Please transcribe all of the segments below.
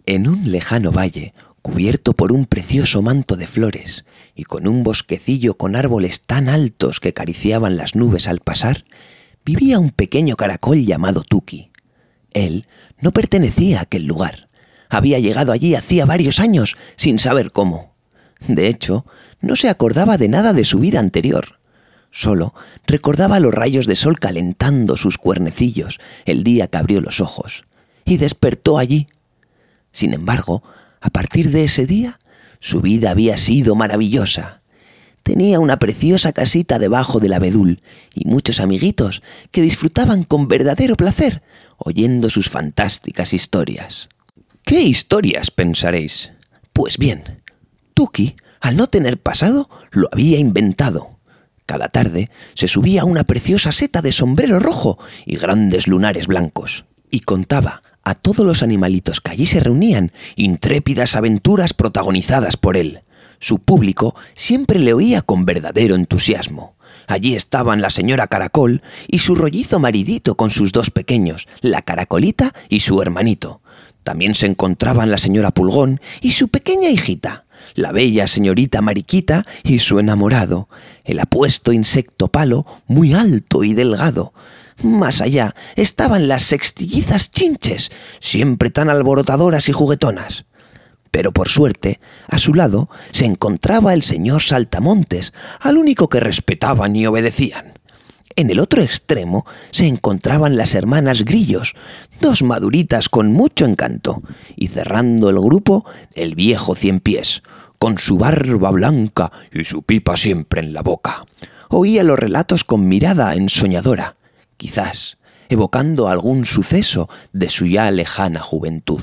En un lejano valle, cubierto por un precioso manto de flores y con un bosquecillo con árboles tan altos que acariciaban las nubes al pasar, vivía un pequeño caracol llamado Tuki. Él no pertenecía a aquel lugar. Había llegado allí hacía varios años sin saber cómo. De hecho, no se acordaba de nada de su vida anterior. Solo recordaba los rayos de sol calentando sus cuernecillos el día que abrió los ojos y despertó allí. Sin embargo, a partir de ese día, su vida había sido maravillosa. Tenía una preciosa casita debajo del abedul y muchos amiguitos que disfrutaban con verdadero placer oyendo sus fantásticas historias. ¿Qué historias, pensaréis? Pues bien, Tuki, al no tener pasado, lo había inventado. Cada tarde se subía a una preciosa seta de sombrero rojo y grandes lunares blancos y contaba a todos los animalitos que allí se reunían intrépidas aventuras protagonizadas por él. Su público siempre le oía con verdadero entusiasmo. Allí estaban la señora Caracol y su rollizo maridito con sus dos pequeños, la Caracolita y su hermanito. También se encontraban la señora Pulgón y su pequeña hijita, la bella señorita Mariquita y su enamorado, el apuesto insecto Palo, muy alto y delgado. Más allá estaban las sextillizas Chinches, siempre tan alborotadoras y juguetonas. Pero por suerte, a su lado se encontraba el señor Saltamontes, al único que respetaban y obedecían. En el otro extremo se encontraban las hermanas Grillos, dos maduritas con mucho encanto, y cerrando el grupo, el viejo Ciempiés, con su barba blanca y su pipa siempre en la boca. Oía los relatos con mirada ensoñadora, quizás evocando algún suceso de su ya lejana juventud.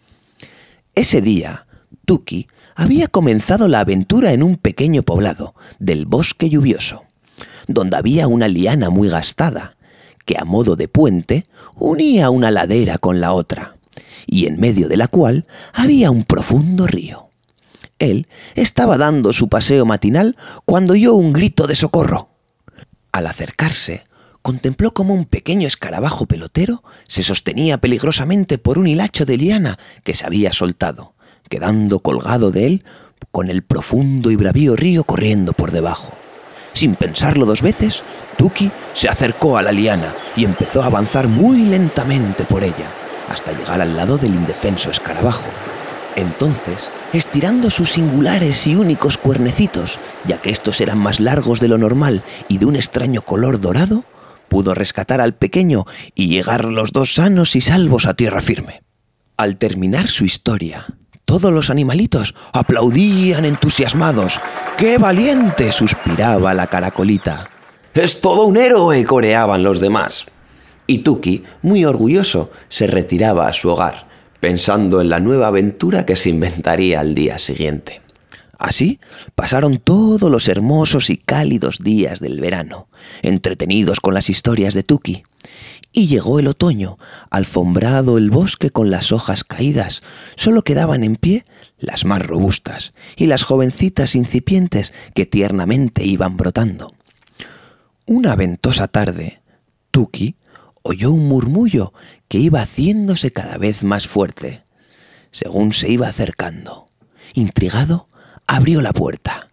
Ese día, Tuki había comenzado la aventura en un pequeño poblado del bosque lluvioso, donde había una liana muy gastada, que a modo de puente unía una ladera con la otra, y en medio de la cual había un profundo río. Él estaba dando su paseo matinal cuando oyó un grito de socorro. Al acercarse, contempló cómo un pequeño escarabajo pelotero se sostenía peligrosamente por un hilacho de liana que se había soltado, quedando colgado de él con el profundo y bravío río corriendo por debajo. Sin pensarlo dos veces, Tuki se acercó a la liana y empezó a avanzar muy lentamente por ella, hasta llegar al lado del indefenso escarabajo. Entonces, estirando sus singulares y únicos cuernecitos, ya que estos eran más largos de lo normal y de un extraño color dorado, pudo rescatar al pequeño y llegar los dos sanos y salvos a tierra firme. Al terminar su historia, todos los animalitos aplaudían entusiasmados. ¡Qué valiente!, suspiraba la Caracolita. ¡Es todo un héroe!, coreaban los demás. Y Tuki, muy orgulloso, se retiraba a su hogar, pensando en la nueva aventura que se inventaría al día siguiente. Así pasaron todos los hermosos y cálidos días del verano, entretenidos con las historias de Tuki. Y llegó el otoño, alfombrado el bosque con las hojas caídas. Solo quedaban en pie las más robustas y las jovencitas incipientes que tiernamente iban brotando. Una ventosa tarde, Tuki oyó un murmullo que iba haciéndose cada vez más fuerte. Según se iba acercando, intrigado, abrió la puerta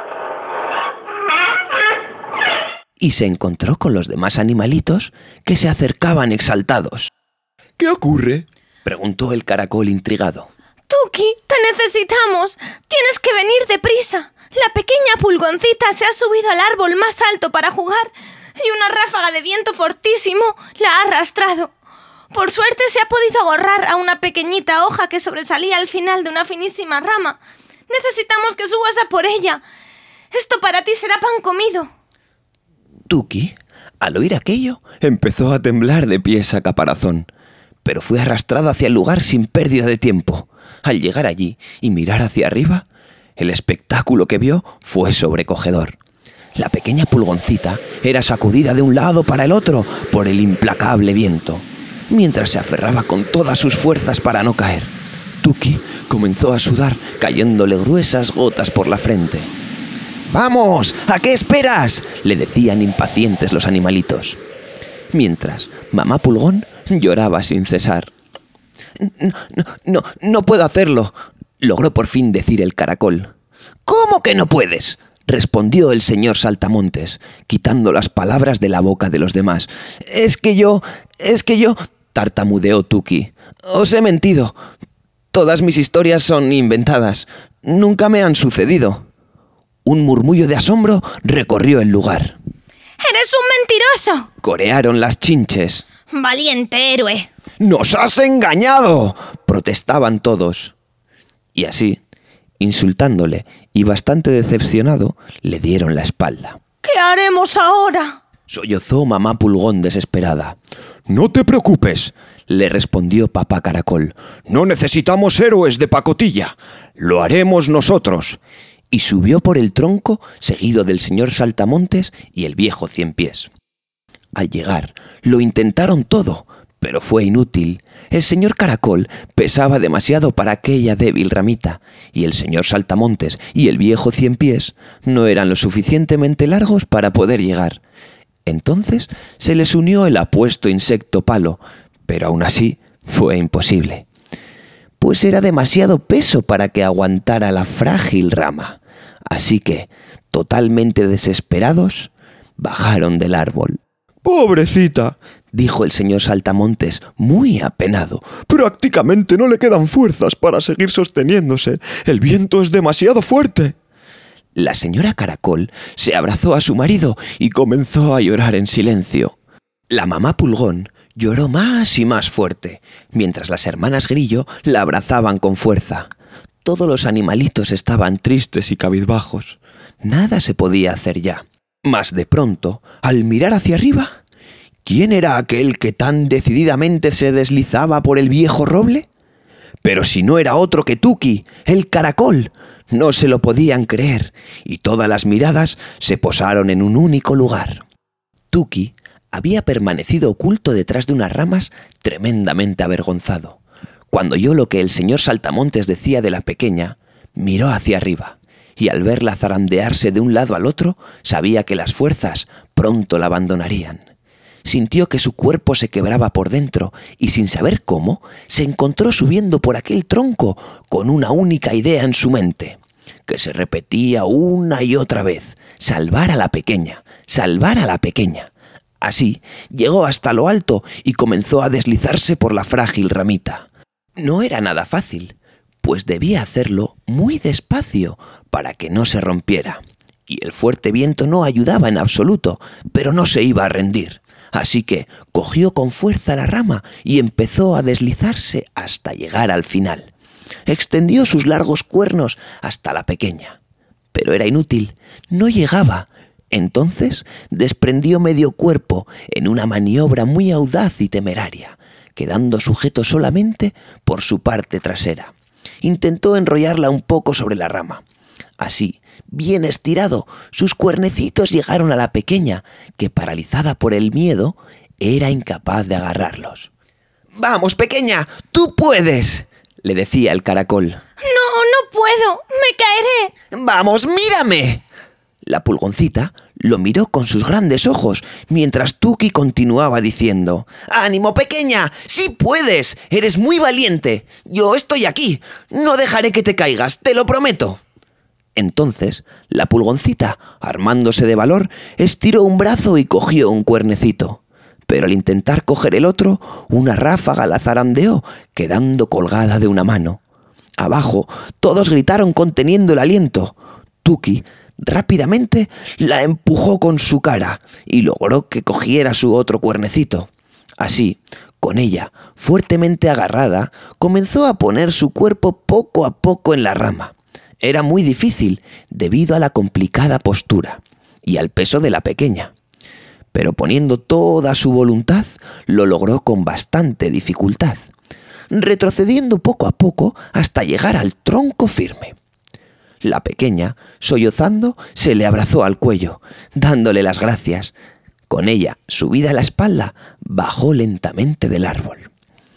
y se encontró con los demás animalitos que se acercaban exaltados. ¿Qué ocurre?, preguntó el caracol intrigado. Tuki, te necesitamos. Tienes que venir deprisa. La pequeña pulgoncita se ha subido al árbol más alto para jugar y una ráfaga de viento fortísimo la ha arrastrado. Por suerte se ha podido agarrar a una pequeñita hoja que sobresalía al final de una finísima rama. Necesitamos que subas a por ella. Esto para ti será pan comido. Tuki, al oír aquello, empezó a temblar de pies a caparazón, pero fue arrastrado hacia el lugar sin pérdida de tiempo. Al llegar allí y mirar hacia arriba, el espectáculo que vio fue sobrecogedor. La pequeña pulgoncita era sacudida de un lado para el otro por el implacable viento, mientras se aferraba con todas sus fuerzas para no caer. Tuki comenzó a sudar, cayéndole gruesas gotas por la frente. ¡Vamos! ¿A qué esperas?, le decían impacientes los animalitos. Mientras, mamá Pulgón lloraba sin cesar. No puedo hacerlo, logró por fin decir el caracol. ¿Cómo que no puedes?, respondió el señor Saltamontes, quitando las palabras de la boca de los demás. Es que yo, tartamudeó Tuki. Os he mentido. Todas mis historias son inventadas. Nunca me han sucedido. Un murmullo de asombro recorrió el lugar. ¡Eres un mentiroso!, corearon las chinches. ¡Valiente héroe! ¡Nos has engañado!, protestaban todos. Y así, insultándole y bastante decepcionado, le dieron la espalda. ¿Qué haremos ahora?, sollozó mamá Pulgón desesperada. No te preocupes, le respondió papá Caracol. No necesitamos héroes de pacotilla. Lo haremos nosotros. Y subió por el tronco, seguido del señor Saltamontes y el viejo Ciempiés. Al llegar, lo intentaron todo, pero fue inútil. El señor Caracol pesaba demasiado para aquella débil ramita, y el señor Saltamontes y el viejo Ciempiés no eran lo suficientemente largos para poder llegar. Entonces se les unió el apuesto insecto Palo, pero aún así fue imposible, pues era demasiado peso para que aguantara la frágil rama. Así que, totalmente desesperados, bajaron del árbol. «Pobrecita», dijo el señor Saltamontes, muy apenado. «Prácticamente no le quedan fuerzas para seguir sosteniéndose. El viento es demasiado fuerte». La señora Caracol se abrazó a su marido y comenzó a llorar en silencio. La mamá Pulgón lloró más y más fuerte, mientras las hermanas Grillo la abrazaban con fuerza. Todos los animalitos estaban tristes y cabizbajos. Nada se podía hacer ya. Mas de pronto, al mirar hacia arriba, ¿quién era aquel que tan decididamente se deslizaba por el viejo roble? Pero si no era otro que Tuki, el caracol. No se lo podían creer, y todas las miradas se posaron en un único lugar. Tuki había permanecido oculto detrás de unas ramas, tremendamente avergonzado. Cuando oyó lo que el señor Saltamontes decía de la pequeña, miró hacia arriba, y al verla zarandearse de un lado al otro, sabía que las fuerzas pronto la abandonarían. Sintió que su cuerpo se quebraba por dentro y, sin saber cómo, se encontró subiendo por aquel tronco con una única idea en su mente, que se repetía una y otra vez: salvar a la pequeña, salvar a la pequeña. Así llegó hasta lo alto y comenzó a deslizarse por la frágil ramita. No era nada fácil, pues debía hacerlo muy despacio para que no se rompiera. Y el fuerte viento no ayudaba en absoluto, pero no se iba a rendir. Así que cogió con fuerza la rama y empezó a deslizarse hasta llegar al final. Extendió sus largos cuernos hasta la pequeña, pero era inútil, no llegaba. Entonces desprendió medio cuerpo en una maniobra muy audaz y temeraria, quedando sujeto solamente por su parte trasera. Intentó enrollarla un poco sobre la rama. Así, bien estirado, sus cuernecitos llegaron a la pequeña, que, paralizada por el miedo, era incapaz de agarrarlos. «¡Vamos, pequeña! ¡Tú puedes!», le decía el caracol. No puedo, me caeré. «¡Vamos, mírame!». La pulgoncita lo miró con sus grandes ojos, mientras Tuki continuaba diciendo: «¡Ánimo, pequeña! ¡Sí puedes! ¡Eres muy valiente! Yo estoy aquí. No dejaré que te caigas, te lo prometo». Entonces, la pulgoncita, armándose de valor, estiró un brazo y cogió un cuernecito. Pero al intentar coger el otro, una ráfaga la zarandeó, quedando colgada de una mano. Abajo, todos gritaron conteniendo el aliento. Tuki rápidamente la empujó con su cara y logró que cogiera su otro cuernecito. Así, con ella fuertemente agarrada, comenzó a poner su cuerpo poco a poco en la rama. Era muy difícil debido a la complicada postura y al peso de la pequeña. Pero poniendo toda su voluntad, lo logró con bastante dificultad, retrocediendo poco a poco hasta llegar al tronco firme. La pequeña, sollozando, se le abrazó al cuello, dándole las gracias. Con ella, subida a la espalda, bajó lentamente del árbol.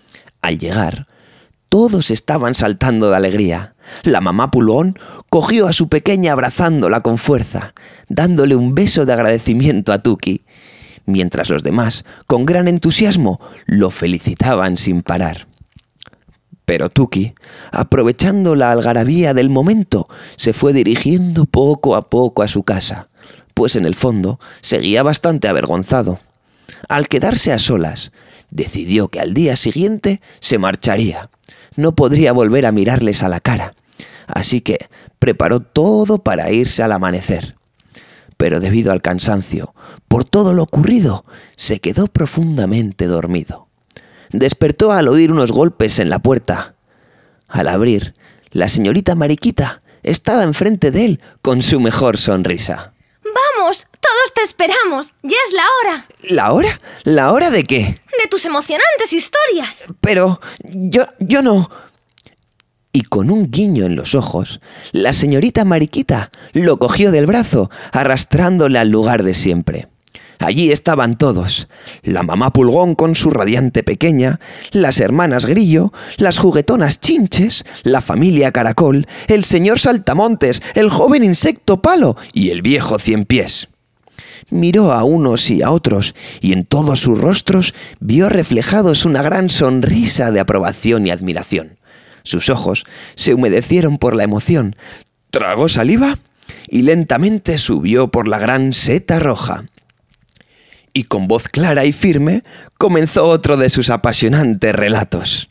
Al llegar, todos estaban saltando de alegría. La mamá Pulgón cogió a su pequeña abrazándola con fuerza, dándole un beso de agradecimiento a Tuki, mientras los demás, con gran entusiasmo, lo felicitaban sin parar. Pero Tuki, aprovechando la algarabía del momento, se fue dirigiendo poco a poco a su casa, pues en el fondo seguía bastante avergonzado. Al quedarse a solas, decidió que al día siguiente se marcharía. No podría volver a mirarles a la cara, así que preparó todo para irse al amanecer. Pero debido al cansancio, por todo lo ocurrido, se quedó profundamente dormido. Despertó al oír unos golpes en la puerta. Al abrir, la señorita Mariquita estaba enfrente de él con su mejor sonrisa. ¡Vamos! ¡Todos te esperamos! ¡Ya es la hora! ¿La hora? ¿La hora de qué? De tus emocionantes historias. Pero yo no... Y con un guiño en los ojos, la señorita Mariquita lo cogió del brazo, arrastrándole al lugar de siempre. Allí estaban todos, la mamá Pulgón con su radiante pequeña, las hermanas Grillo, las juguetonas Chinches, la familia Caracol, el señor Saltamontes, el joven insecto Palo y el viejo Cienpiés. Miró a unos y a otros y en todos sus rostros vio reflejados una gran sonrisa de aprobación y admiración. Sus ojos se humedecieron por la emoción, tragó saliva y lentamente subió por la gran seta roja. Y con voz clara y firme comenzó otro de sus apasionantes relatos.